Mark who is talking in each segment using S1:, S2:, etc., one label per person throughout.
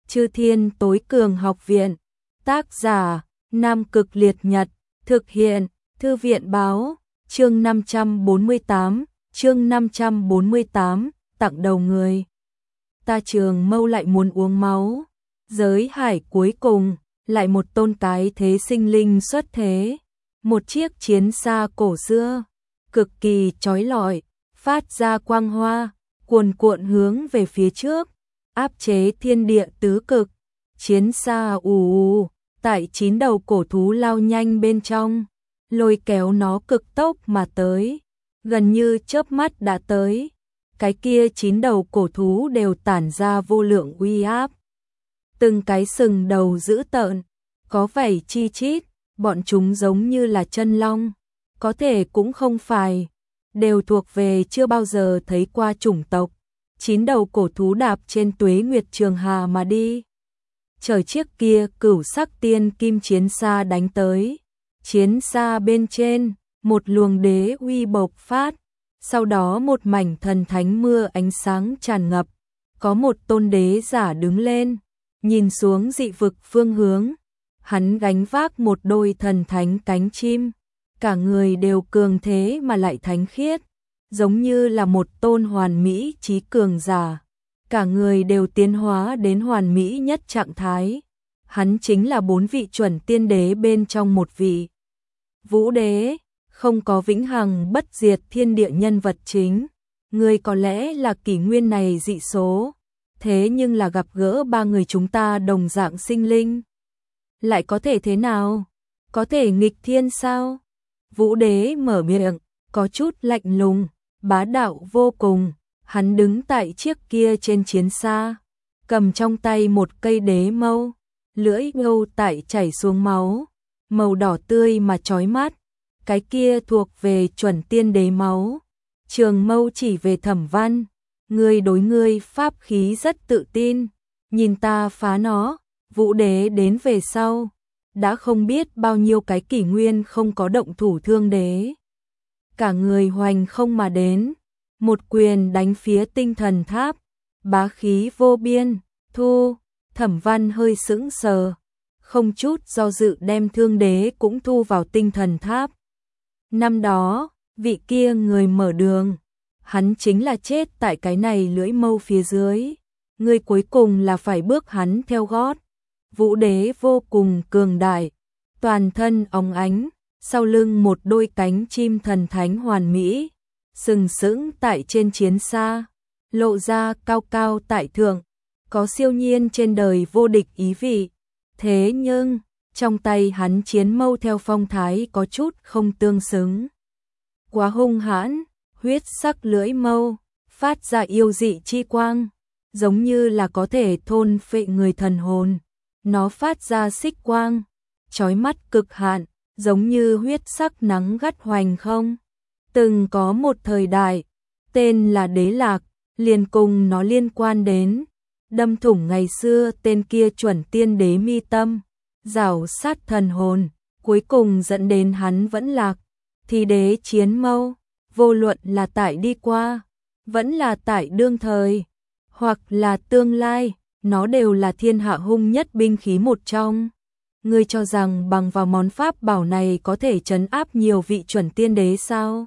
S1: Chư Thiên Tối Cường Học Viện. Tác giả: Nam Cực Liệt Nhật. Thực hiện: Thư viện Báo. Chương 548, tặng đầu người. Ta Trường Mâu lại muốn uống máu. Giới hải cuối cùng, lại một tôn cái thế sinh linh xuất thế. Một chiếc chiến xa cổ xưa, cực kỳ chói lọi, phát ra quang hoa, cuồn cuộn hướng về phía trước, áp chế thiên địa tứ cực. Chiến xa ù, tại 9 đầu cổ thú lao nhanh bên trong, lôi kéo nó cực tốc mà tới, gần như chớp mắt đã tới. Cái kia 9 đầu cổ thú đều tản ra vô lượng uy áp. Từng cái sừng đầu dữ tợn, có vảy chi chít, bọn chúng giống như là chân long, có thể cũng không phải, đều thuộc về chưa bao giờ thấy qua chủng tộc. 9 đầu cổ thú đạp trên Tuế Nguyệt Trường Hà mà đi. Trời chiếc kia cửu sắc tiên kim chiến xa đánh tới. Chiến xa bên trên, một luồng đế uy bộc phát, sau đó một mảnh thần thánh mưa ánh sáng tràn ngập, có một tôn đế giả đứng lên, nhìn xuống dị vực phương hướng, hắn gánh vác một đôi thần thánh cánh chim, cả người đều cường thế mà lại thánh khiết, giống như là một tôn hoàn mỹ trí cường giả, cả người đều tiến hóa đến hoàn mỹ nhất trạng thái. Hắn chính là 4 vị chuẩn tiên đế bên trong một vị. Vũ đế, không có vĩnh hằng bất diệt thiên địa nhân vật chính, người có lẽ là kỷ nguyên này dị số, thế nhưng là gặp gỡ 3 người chúng ta đồng dạng sinh linh. Lại có thể thế nào? Có thể nghịch thiên sao? Vũ đế mở miệng, có chút lạnh lùng, bá đạo vô cùng, hắn đứng tại chiếc kia trên chiến xa, cầm trong tay một cây đế mâu, lưỡi mâu tại chảy xuống máu, màu đỏ tươi mà chói mắt, cái kia thuộc về chuẩn tiên đế máu. Trường mâu chỉ về Thẩm Văn, ngươi đối ngươi pháp khí rất tự tin, nhìn ta phá nó. Vũ đế đến về sau, đã không biết bao nhiêu cái kỷ nguyên không có động thủ thương đế. Cả người hoành không mà đến, một quyền đánh phía tinh thần tháp, bá khí vô biên, thu. Thẩm Văn hơi sững sờ, không chút do dự đem thương đế cũng thu vào tinh thần tháp. Năm đó, vị kia người mở đường, hắn chính là chết tại cái này lưỡi mâu phía dưới, người cuối cùng là phải bước hắn theo gót. Vũ đế vô cùng cường đại, toàn thân óng ánh, sau lưng một đôi cánh chim thần thánh hoàn mỹ, sừng sững tại trên chiến xa, lộ ra cao cao tại thượng, có siêu nhiên trên đời vô địch ý vị. Thế nhưng, trong tay hắn chiến mâu theo phong thái có chút không tương xứng. Quá hung hãn, huyết sắc lưỡi mâu, phát ra yêu dị chi quang, giống như là có thể thôn phệ người thần hồn. Nó phát ra xích quang, chói mắt cực hạn, giống như huyết sắc nắng gắt hoành không. Từng có một thời đại, tên là Đế Lạc, liền cùng nó liên quan đến, đâm thủng ngày xưa tên kia chuẩn tiên đế mi tâm, rảo sát thần hồn, cuối cùng dẫn đến hắn vẫn lạc. Thì đế chiến mâu, vô luận là tại đi qua, vẫn là tại đương thời, hoặc là tương lai, nó đều là thiên hạ hung nhất binh khí một trong. Ngươi cho rằng bằng vào món pháp bảo này có thể trấn áp nhiều vị chuẩn tiên đế sao?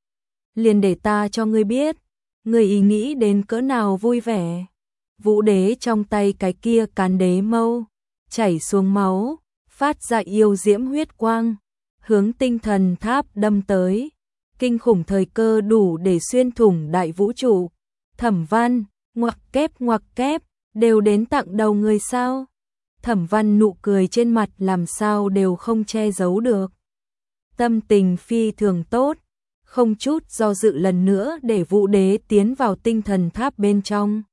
S1: Liền để ta cho ngươi biết, ngươi ý nghĩ đến cỡ nào vui vẻ. Vũ đế trong tay cái kia cán đế mâu, chảy xuống máu, phát ra yêu diễm huyết quang, hướng tinh thần tháp đâm tới. Kinh khủng thời cơ đủ để xuyên thủng đại vũ trụ. Thẩm Văn, ngoặc kép, đều đến tặng đầu người sao? Thẩm Văn nụ cười trên mặt làm sao đều không che giấu được. Tâm tình phi thường tốt, không chút do dự lần nữa để Vũ đế tiến vào tinh thần tháp bên trong.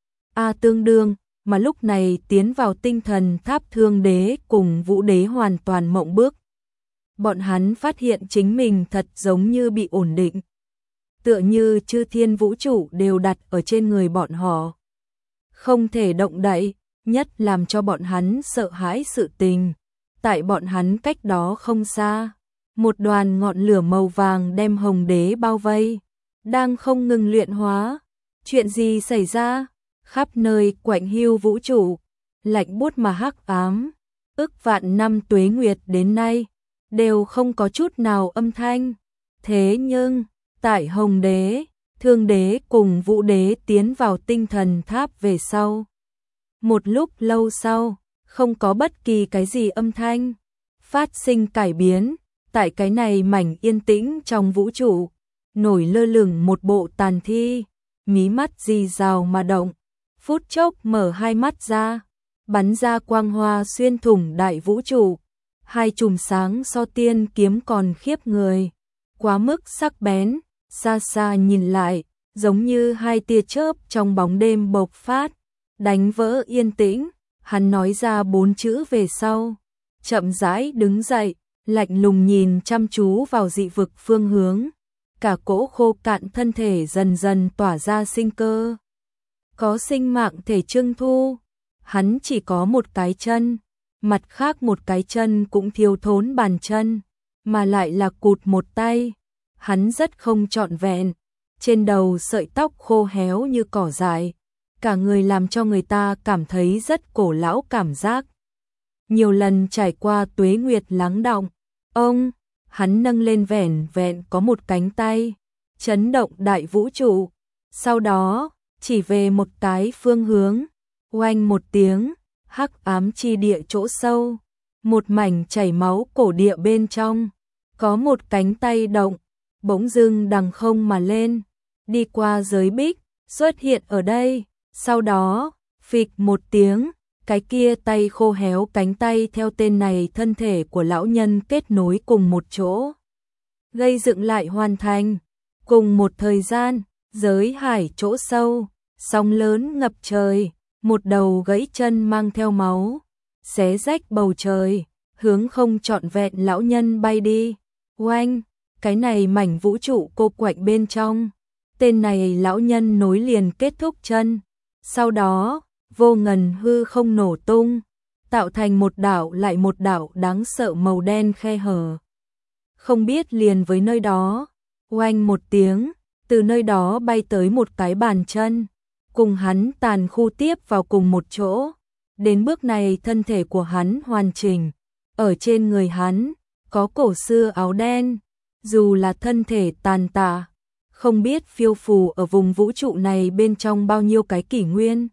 S1: Tương đương, mà lúc này tiến vào tinh thần tháp Thương đế cùng Vũ đế hoàn toàn mộng bức. Bọn hắn phát hiện chính mình thật giống như bị ổn định. Tựa như chư thiên vũ trụ đều đặt ở trên người bọn họ. Không thể động đậy, nhất làm cho bọn hắn sợ hãi sự tình. Tại bọn hắn cách đó không xa, một đoàn ngọn lửa màu vàng đem Hồng đế bao vây, đang không ngừng luyện hóa. Chuyện gì xảy ra? Khắp nơi quạnh hiu vũ trụ, lạnh buốt mà hắc ám, ức vạn năm tuế nguyệt đến nay, đều không có chút nào âm thanh. Thế nhưng, tại Hồng Đế, Thương Đế cùng Vũ Đế tiến vào tinh thần tháp về sau. Một lúc lâu sau, không có bất kỳ cái gì âm thanh phát sinh cải biến, tại cái này mảnh yên tĩnh trong vũ trụ, nổi lơ lửng một bộ tàn thi, mí mắt rì rào mà động, phút chốc mở hai mắt ra, bắn ra quang hoa xuyên thủng đại vũ trụ, hai chùm sáng so tiên kiếm còn khiếp người, quá mức sắc bén, xa xa nhìn lại, giống như hai tia chớp trong bóng đêm bộc phát, đánh vỡ yên tĩnh. Hắn nói ra 4 chữ về sau, chậm rãi đứng dậy, lạnh lùng nhìn chăm chú vào dị vực phương hướng, cả cỗ khô cạn thân thể dần dần tỏa ra sinh cơ. Có sinh mạng thể trưng thu, hắn chỉ có một cái chân, mặt khác một cái chân cũng thiếu thốn bàn chân, mà lại là cụt một tay. Hắn rất không trọn vẹn, trên đầu sợi tóc khô héo như cỏ dại, cả người làm cho người ta cảm thấy rất cổ lão cảm giác. Nhiều lần trải qua tuế nguyệt lắng đọng, hắn nâng lên vẻn vẹn có một cánh tay, chấn động đại vũ trụ, sau đó chỉ về một cái phương hướng, oanh một tiếng, hắc ám chi địa chỗ sâu, một mảnh chảy máu cổ địa bên trong, có một cánh tay động, bỗng dưng đằng không mà lên, đi qua giới bích, xuất hiện ở đây. Sau đó, phịch một tiếng, cái kia tay khô héo cánh tay theo tên này thân thể của lão nhân kết nối cùng một chỗ. Gây dựng lại hoàn thành. Cùng một thời gian, giới hải chỗ sâu, sóng lớn ngập trời, một đầu gãy chân mang theo máu, xé rách bầu trời, hướng không trọn vẹn lão nhân bay đi. Oanh, cái này mảnh vũ trụ cô quạnh bên trong. Tên này lão nhân nối liền kết thúc chân. Sau đó, vô ngần hư không nổ tung, tạo thành một đảo lại một đảo đáng sợ màu đen khe hở. Không biết liền với nơi đó, oanh một tiếng, từ nơi đó bay tới một cái bàn chân, cùng hắn tàn khu tiếp vào cùng một chỗ. Đến bước này thân thể của hắn hoàn chỉnh, ở trên người hắn, có cổ xưa áo đen, dù là thân thể tàn tạ, không biết phiêu phù ở vùng vũ trụ này bên trong bao nhiêu cái kỷ nguyên.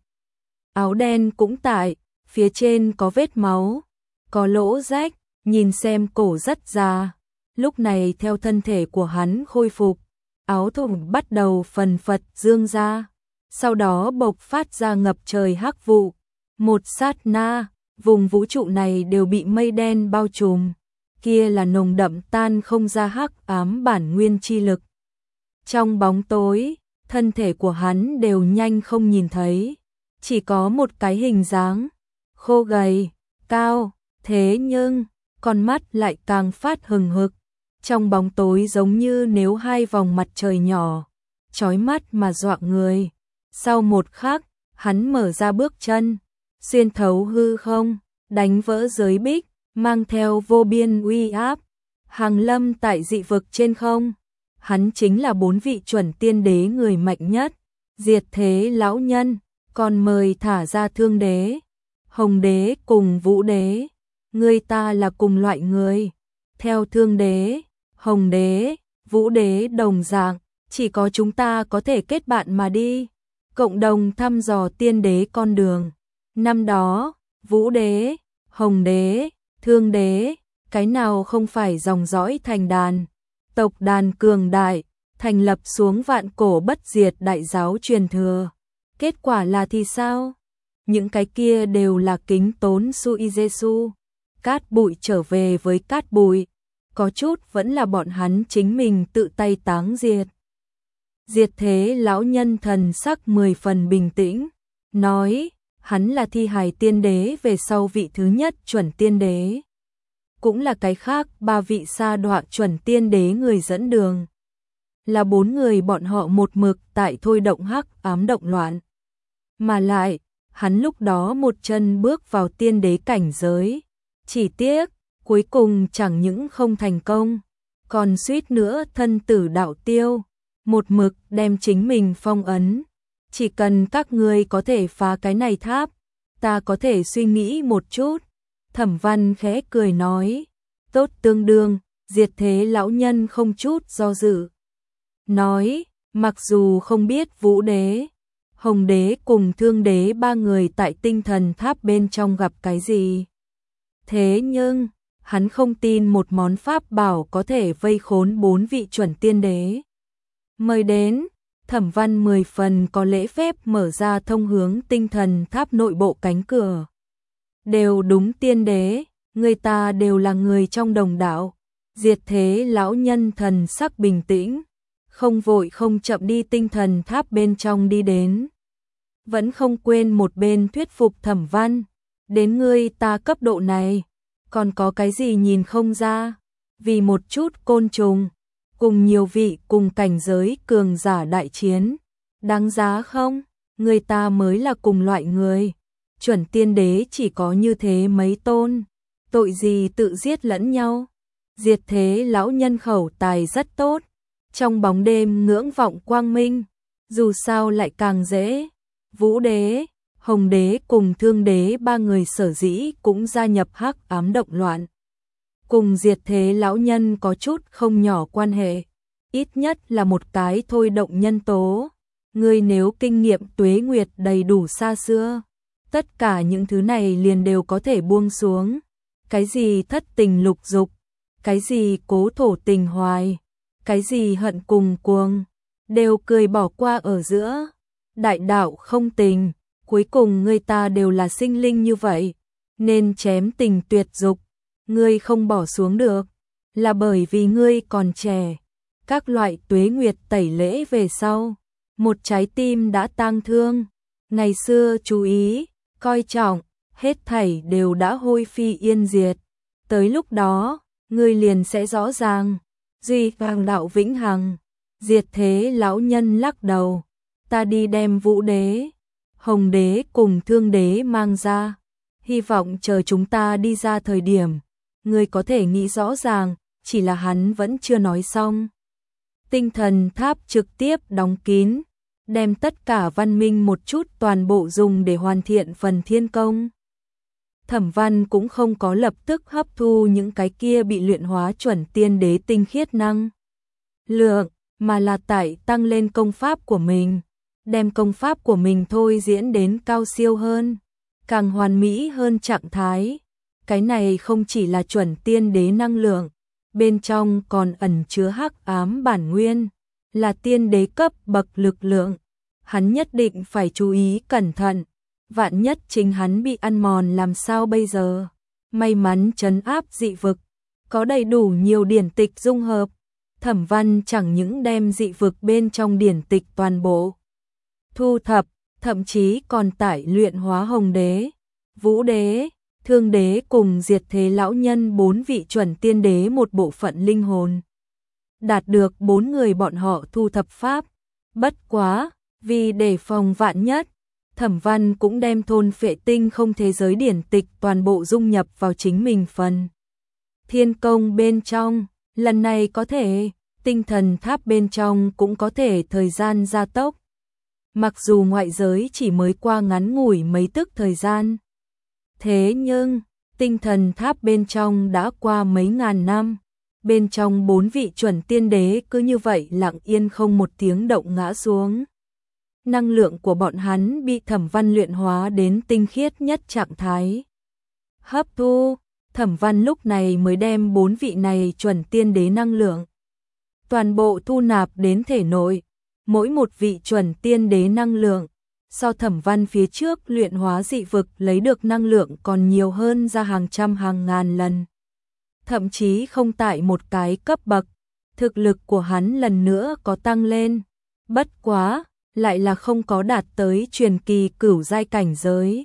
S1: Áo đen cũng tại, phía trên có vết máu, có lỗ rách, nhìn xem cổ rất già. Lúc này theo thân thể của hắn khôi phục, áo thùng bắt đầu phần phật dương ra, sau đó bộc phát ra ngập trời hắc vụ. Một sát na, vùng vũ trụ này đều bị mây đen bao trùm, kia là nồng đậm tan không ra hắc ám bản nguyên chi lực. Trong bóng tối, thân thể của hắn đều nhanh không nhìn thấy, chỉ có một cái hình dáng, khô gầy, cao, thế nhưng, con mắt lại càng phát hừng hực, trong bóng tối giống như nếu hai vòng mặt trời nhỏ, chói mắt mà dọa người. Sau một khắc, hắn mở ra bước chân, xuyên thấu hư không, đánh vỡ giới bích, mang theo vô biên uy áp, hàng lâm tại dị vực trên không. Hắn chính là 4 vị chuẩn tiên đế người mạnh nhất, diệt thế lão nhân, còn mời thả ra Thương Đế, Hồng Đế cùng Vũ Đế. Người ta là cùng loại người, theo Thương Đế, Hồng Đế, Vũ Đế đồng dạng, chỉ có chúng ta có thể kết bạn mà đi, cộng đồng thăm dò tiên đế con đường. Năm đó, Vũ Đế, Hồng Đế, Thương Đế, cái nào không phải dòng dõi thành đàn, tộc đàn cường đại, thành lập xuống vạn cổ bất diệt đại giáo truyền thừa. Kết quả là thì sao? Những cái kia đều là kính tốn Sui Giêsu, cát bụi trở về với cát bụi, có chút vẫn là bọn hắn chính mình tự tay táng diệt. Diệt thế lão nhân thần sắc 10 phần bình tĩnh, nói, hắn là thi hài tiên đế về sau vị thứ nhất chuẩn tiên đế. Cũng là cái khác 3 vị sa đọa chuẩn tiên đế người dẫn đường. Là 4 người bọn họ một mực tại thôi động hắc ám động loạn. Mà lại, hắn lúc đó một chân bước vào tiên đế cảnh giới. Chỉ tiếc, cuối cùng chẳng những không thành công, còn suýt nữa thân tử đạo tiêu, một mực đem chính mình phong ấn. Chỉ cần các ngươi có thể phá cái này tháp, Ta có thể suy nghĩ một chút. Thẩm Văn khẽ cười nói. Tốt tương đương, Diệt Thế lão nhân không chút do dự. Nói, mặc dù không biết Vũ Đế, Hồng Đế cùng Thương Đế ba người tại tinh thần tháp bên trong gặp cái gì. Thế nhưng, hắn không tin một món pháp bảo có thể vây khốn 4 vị chuẩn tiên đế. Mời đến, Thẩm Văn 10 phần có lễ phép mở ra thông hướng tinh thần tháp nội bộ cánh cửa. Đều đúng tiên đế, người ta đều là người trong đồng đạo. Diệt Thế lão nhân thần sắc bình tĩnh, không vội không chậm đi tinh thần tháp bên trong đi đến. Vẫn không quên một bên thuyết phục Thẩm Văn, đến ngươi ta cấp độ này, còn có cái gì nhìn không ra, vì một chút côn trùng, cùng nhiều vị cùng cảnh giới cường giả đại chiến, đáng giá không? Người ta mới là cùng loại người, chuẩn tiên đế chỉ có như thế mấy tôn, tội gì tự giết lẫn nhau. Diệt Thế lão nhân khẩu tài rất tốt, trong bóng đêm ngưỡng vọng quang minh, dù sao lại càng dễ. Vũ Đế, Hồng Đế cùng Thương Đế ba người sở dĩ cũng gia nhập hắc ám động loạn. Cùng Diệt Thế lão nhân có chút không nhỏ quan hệ, ít nhất là một cái thôi động nhân tố. Ngươi nếu kinh nghiệm tuế nguyệt đầy đủ xa xưa, tất cả những thứ này liền đều có thể buông xuống. Cái gì thất tình lục dục, cái gì cố thổ tình hoài, cái gì hận cùng cuồng, đều cười bỏ qua ở giữa. Đại đạo không tình, cuối cùng người ta đều là sinh linh như vậy, nên chém tình tuyệt dục. Ngươi không bỏ xuống được, là bởi vì ngươi còn trẻ. Các loại tuế nguyệt tẩy lễ về sau, một trái tim đã tang thương. Ngày xưa chú ý, coi trọng, hết thảy đều đã hôi phi yên diệt. Tới lúc đó, ngươi liền sẽ rõ ràng, duy vàng đạo vĩnh hằng. Diệt Thế lão nhân lắc đầu, ta đi đem Vũ Đế, Hồng Đế cùng Thương Đế mang ra, hy vọng chờ chúng ta đi ra thời điểm, ngươi có thể nghĩ rõ ràng, chỉ là hắn vẫn chưa nói xong. Tinh thần tháp trực tiếp đóng kín, đem tất cả văn minh một chút toàn bộ dùng để hoàn thiện phần thiên công. Thẩm Văn cũng không có lập tức hấp thu những cái kia bị luyện hóa chuẩn tiên đế tinh khiết năng lượng, mà là tại tăng lên công pháp của mình, đem công pháp của mình thôi diễn đến cao siêu hơn, càng hoàn mỹ hơn trạng thái. Cái này không chỉ là chuẩn tiên đế năng lượng, bên trong còn ẩn chứa hắc ám bản nguyên, là tiên đế cấp bậc lực lượng. Hắn nhất định phải chú ý cẩn thận, vạn nhất chính hắn bị ăn mòn làm sao bây giờ. May mắn trấn áp dị vực, có đầy đủ nhiều điển tịch dung hợp. Thẩm Văn chẳng những đem dị vực bên trong điển tịch toàn bộ thu thập, thậm chí còn tải luyện hóa Hồng Đế, Vũ Đế, Thương Đế cùng Diệt Thế lão nhân 4 vị chuẩn tiên đế một bộ phận linh hồn. Đạt được 4 người bọn họ thu thập pháp. Bất quá, vì để phòng vạn nhất, Thẩm Văn cũng đem thôn phệ tinh không thế giới điển tịch toàn bộ dung nhập vào chính mình phần thiên công bên trong. Lần này có thể, tinh thần tháp bên trong cũng có thể thời gian gia tốc. Mặc dù ngoại giới chỉ mới qua ngắn ngủi mấy tức thời gian, thế nhưng tinh thần tháp bên trong đã qua mấy ngàn năm. Bên trong 4 vị chuẩn tiên đế cứ như vậy lặng yên không một tiếng động ngã xuống. Năng lượng của bọn hắn bị Thẩm Văn luyện hóa đến tinh khiết nhất trạng thái. Hấp thu, Thẩm Văn lúc này mới đem 4 vị này chuẩn tiên đế năng lượng toàn bộ thu nạp đến thể nội. Mỗi một vị chuẩn tiên đế năng lượng, so Thẩm Văn phía trước luyện hóa dị vực lấy được năng lượng còn nhiều hơn ra hàng trăm hàng ngàn lần. Thậm chí không tại một cái cấp bậc, thực lực của hắn lần nữa có tăng lên. Bất quá, lại là không có đạt tới truyền kỳ cửu giai cảnh giới.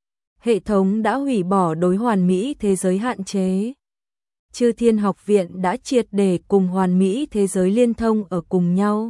S1: Hệ thống đã hủy bỏ đối hoàn mỹ thế giới hạn chế. Chư Thiên học viện đã triệt để cùng hoàn mỹ thế giới liên thông ở cùng nhau.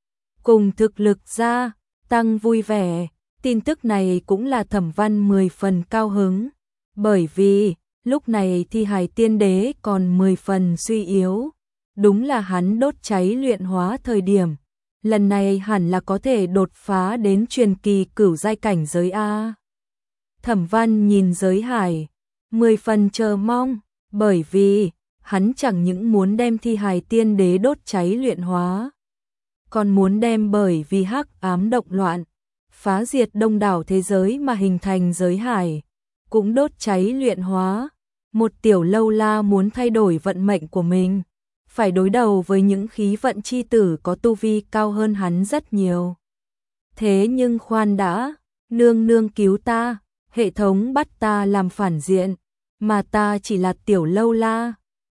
S1: Cùng thực lực ra, tăng vui vẻ. Tin tức này cũng là Thẩm Văn 10 phần cao hứng. Bởi vì, lúc này thi hài tiên đế còn 10 phần suy yếu. Đúng là hắn đốt cháy luyện hóa thời điểm. Lần này hẳn là có thể đột phá đến truyền kỳ cửu giai cảnh giới A. Thẩm Văn nhìn Giới Hải, 10 phần chờ mong, bởi vì hắn chẳng những muốn đem thi hài tiên đế đốt cháy luyện hóa, còn muốn đem bởi vì hắc ám động loạn, phá diệt đông đảo thế giới mà hình thành Giới Hải, cũng đốt cháy luyện hóa. Một tiểu lâu la muốn thay đổi vận mệnh của mình, phải đối đầu với những khí vận chi tử có tu vi cao hơn hắn rất nhiều. Thế nhưng khoan đã, nương nương cứu ta, hệ thống bắt ta làm phản diện, mà ta chỉ là tiểu lâu la,